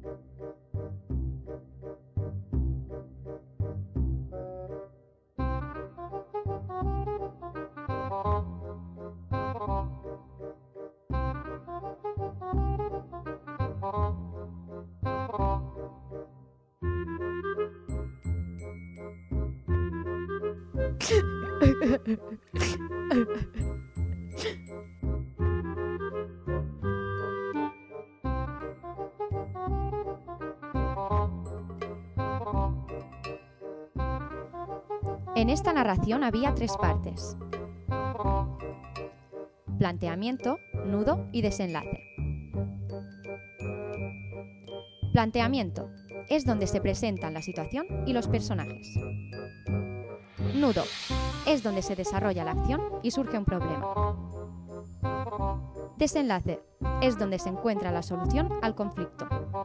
En esta narración había 3 partes: planteamiento, nudo y desenlace. Planteamiento es donde se presentan la situación y los personajes. Nudo es donde se desarrolla la acción y surge un problema. Desenlace es donde se encuentra la solución al conflicto.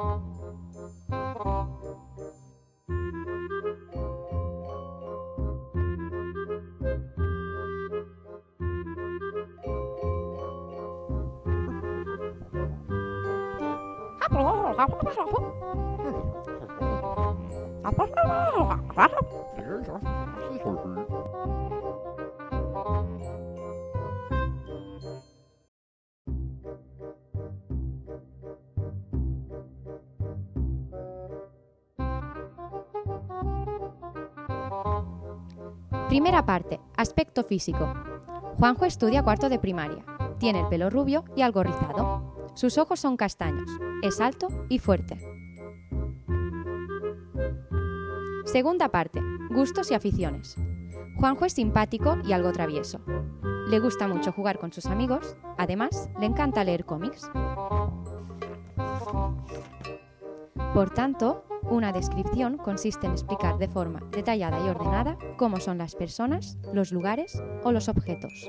Primera parte, aspecto físico. Juanjo estudia 4º de primaria. Tiene el pelo rubio y algo rizado. Sus ojos son castaños. Es alto y fuerte. Segunda parte, gustos y aficiones. Juanjo es simpático y algo travieso. Le gusta mucho jugar con sus amigos. Además, le encanta leer cómics. Por tanto, una descripción consiste en explicar de forma detallada y ordenada cómo son las personas, los lugares o los objetos.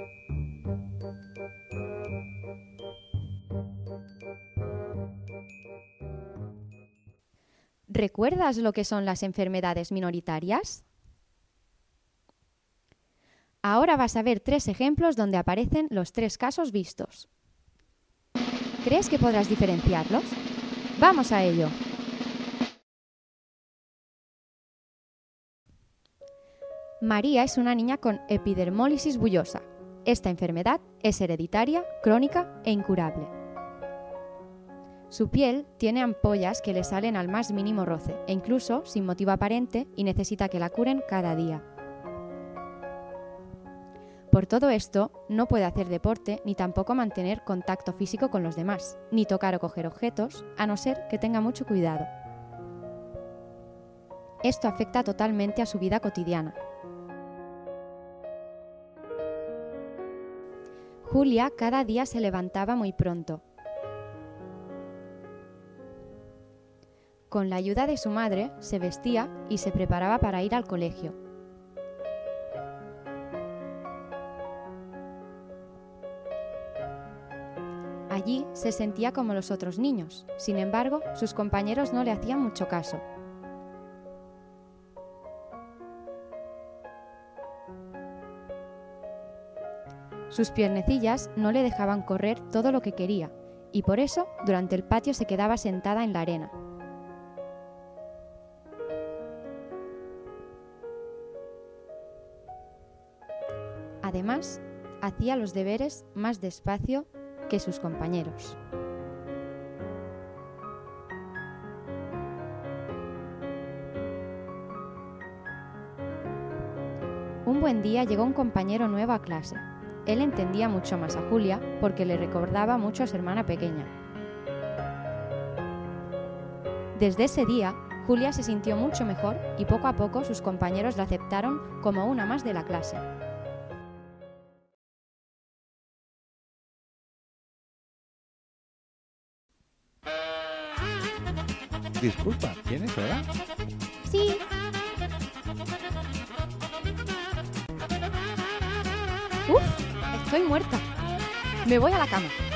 ¿Recuerdas lo que son las enfermedades minoritarias? Ahora vas a ver 3 ejemplos donde aparecen los 3 casos vistos. ¿Crees que podrás diferenciarlos? ¡Vamos a ello! María es una niña con epidermólisis bullosa. Esta enfermedad es hereditaria, crónica e incurable. Su piel tiene ampollas que le salen al más mínimo roce e incluso sin motivo aparente y necesita que la curen cada día. Por todo esto, no puede hacer deporte ni tampoco mantener contacto físico con los demás, ni tocar o coger objetos, a no ser que tenga mucho cuidado. Esto afecta totalmente a su vida cotidiana. Julia cada día se levantaba muy pronto. Con la ayuda de su madre, se vestía y se preparaba para ir al colegio. Allí se sentía como los otros niños. Sin embargo, sus compañeros no le hacían mucho caso. Sus piernecillas no le dejaban correr todo lo que quería, y por eso, durante el patio se quedaba sentada en la arena. Además, hacía los deberes más despacio que sus compañeros. Un buen día llegó un compañero nuevo a clase. Él entendía mucho más a Julia porque le recordaba mucho a su hermana pequeña. Desde ese día, Julia se sintió mucho mejor y poco a poco sus compañeros la aceptaron como una más de la clase. Disculpa, ¿tienes hora? Sí. Uf, estoy muerta. Me voy a la cama.